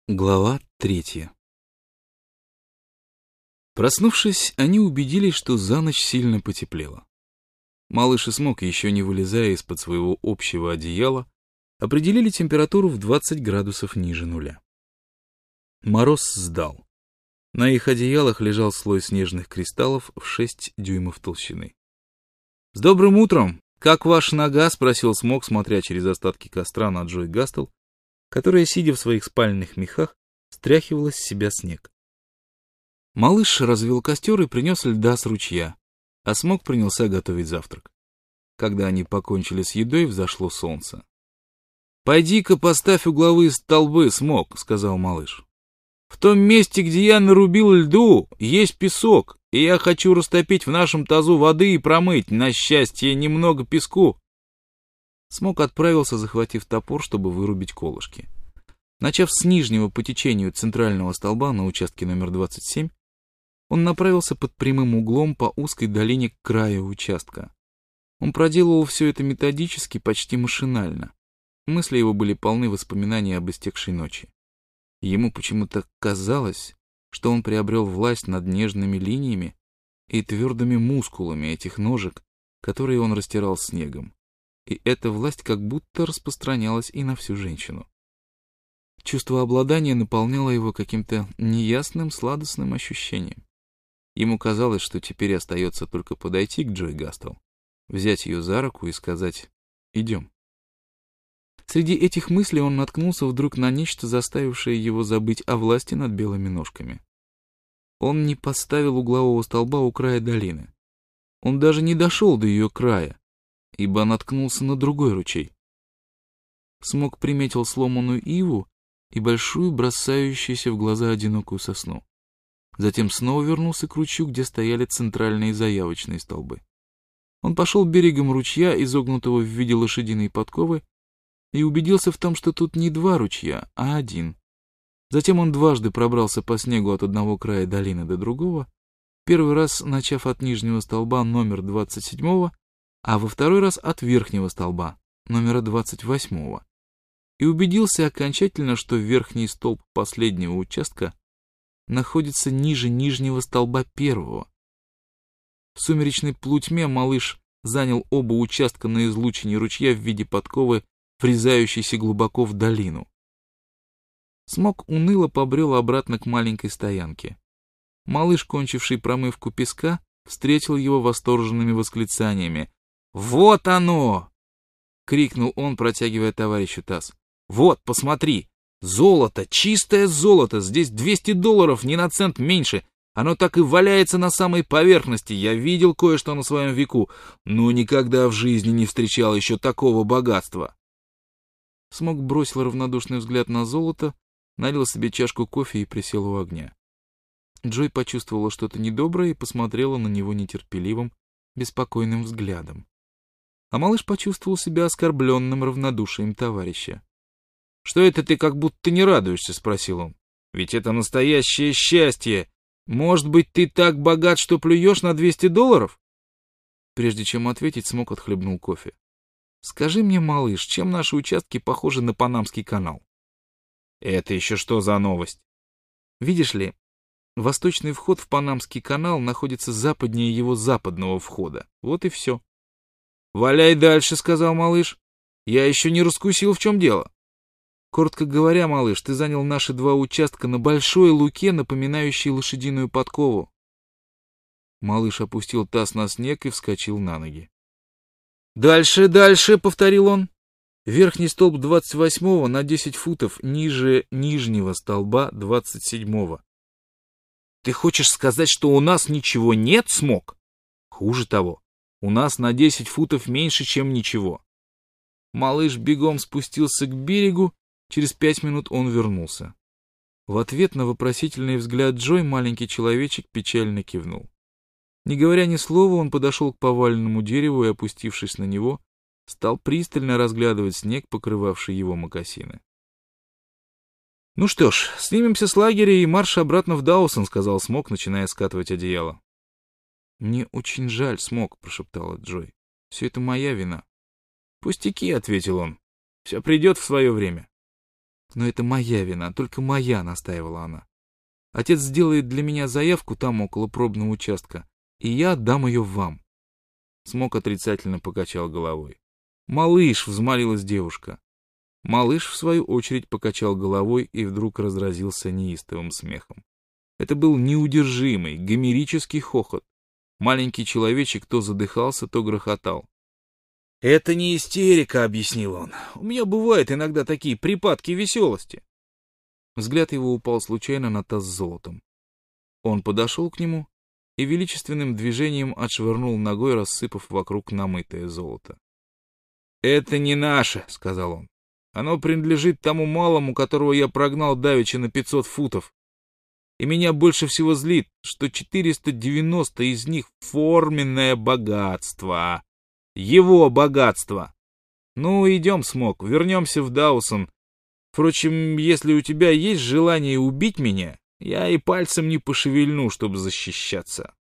Глава 3. Проснувшись, они убедились, что за ночь сильно потеплело. Малыш и Смок, еще не вылезая из-под своего общего одеяла, определили температуру в 20 градусов ниже нуля. Мороз сдал. На их одеялах лежал слой снежных кристаллов в 6 дюймов толщины. «С добрым утром! Как ваша нога?» — спросил Смок, смотря через остатки костра на Джой Гастел, которая, сидя в своих спальных мехах, стряхивала с себя снег. Малыш развел костер и принес льда с ручья, а Смок принялся готовить завтрак. Когда они покончили с едой, взошло солнце. «Пойди-ка поставь угловые столбы, Смок», — сказал малыш. «В том месте, где я нарубил льду, есть песок, и я хочу растопить в нашем тазу воды и промыть, на счастье, немного песку». Смок отправился, захватив топор, чтобы вырубить колышки. Начав с нижнего по течению центрального столба на участке номер 27, он направился под прямым углом по узкой долине к краю участка. Он проделывал все это методически, почти машинально. Мысли его были полны воспоминаний об истекшей ночи. Ему почему-то казалось, что он приобрел власть над нежными линиями и твердыми мускулами этих ножек, которые он растирал снегом. И эта власть как будто распространялась и на всю женщину. Чувство обладания наполняло его каким-то неясным сладостным ощущением. Ему казалось, что теперь остается только подойти к Джой Гастел, взять ее за руку и сказать «идем». Среди этих мыслей он наткнулся вдруг на нечто, заставившее его забыть о власти над белыми ножками. Он не поставил углового столба у края долины. Он даже не дошел до ее края, ибо наткнулся на другой ручей. Смок приметил сломанную иву и большую, бросающуюся в глаза одинокую сосну. Затем снова вернулся к ручью, где стояли центральные заявочные столбы. Он пошел берегом ручья, изогнутого в виде лошадиной подковы, и убедился в том, что тут не два ручья, а один. Затем он дважды пробрался по снегу от одного края долины до другого, первый раз начав от нижнего столба номер 27-го, а во второй раз от верхнего столба, номера 28-го, и убедился окончательно, что верхний столб последнего участка находится ниже нижнего столба первого. В сумеречной полутьме малыш занял оба участка на излучине ручья в виде подковы, врезающейся глубоко в долину. Смок уныло побрел обратно к маленькой стоянке. Малыш, кончивший промывку песка, встретил его восторженными восклицаниями. «Вот оно!» — крикнул он, протягивая товарищу таз. «Вот, посмотри! Золото, чистое золото! Здесь $200, ни на цент меньше! Оно так и валяется на самой поверхности! Я видел кое-что на своем веку, но никогда в жизни не встречал еще такого богатства!» Смок бросил равнодушный взгляд на золото, налил себе чашку кофе и присел у огня. Джой почувствовала что-то недоброе и посмотрела на него нетерпеливым, беспокойным взглядом. А малыш почувствовал себя оскорбленным равнодушием товарища. «Что это ты как будто не радуешься?» — спросил он. «Ведь это настоящее счастье! Может быть, ты так богат, что плюешь на $200?» Прежде чем ответить, Смок отхлебнул кофе. «Скажи мне, малыш, чем наши участки похожи на Панамский канал?» «Это еще что за новость?» «Видишь ли, восточный вход в Панамский канал находится западнее его западного входа. Вот и все». «Валяй дальше», — сказал малыш. «Я еще не раскусил, в чем дело». «Коротко говоря, малыш, ты занял наши два участка на большой луке, напоминающей лошадиную подкову». Малыш опустил таз на снег и вскочил на ноги. «Дальше, дальше», — повторил он. «Верхний столб 28-го на 10 футов ниже нижнего столба 27-го». «Ты хочешь сказать, что у нас ничего нет, Смок?» «Хуже того, у нас на 10 футов меньше, чем ничего». Малыш бегом спустился к берегу, через 5 минут он вернулся. В ответ на вопросительный взгляд Джой маленький человечек печально кивнул. Не говоря ни слова, он подошел к поваленному дереву и, опустившись на него, стал пристально разглядывать снег, покрывавший его мокасины. «Ну что ж, снимемся с лагеря и марш обратно в Даусон», — сказал Смок, начиная скатывать одеяло. «Мне очень жаль, Смок», — прошептала Джой. «Все это моя вина». «Пустяки», — ответил он. «Все придет в свое время». Но это моя вина, только моя, настаивала она. Отец сделает для меня заявку там, около пробного участка, и я отдам ее вам. Смок отрицательно покачал головой. «Малыш!» — взмолилась девушка. Малыш, в свою очередь, покачал головой и вдруг разразился неистовым смехом. Это был неудержимый, гомерический хохот. Маленький человечек то задыхался, то грохотал. «Это не истерика», — объяснил он. «У меня бывают иногда такие припадки веселости». Взгляд его упал случайно на таз с золотом. Он подошел к нему и величественным движением отшвырнул ногой, рассыпав вокруг намытое золото. «Это не наше», — сказал он. «Оно принадлежит тому малому, которого я прогнал давеча на 500 футов. И меня больше всего злит, что 490 из них — форменное богатство. Его богатство. Ну, идем, Смок, вернемся в Даусон. Впрочем, если у тебя есть желание убить меня, я и пальцем не пошевельну, чтобы защищаться».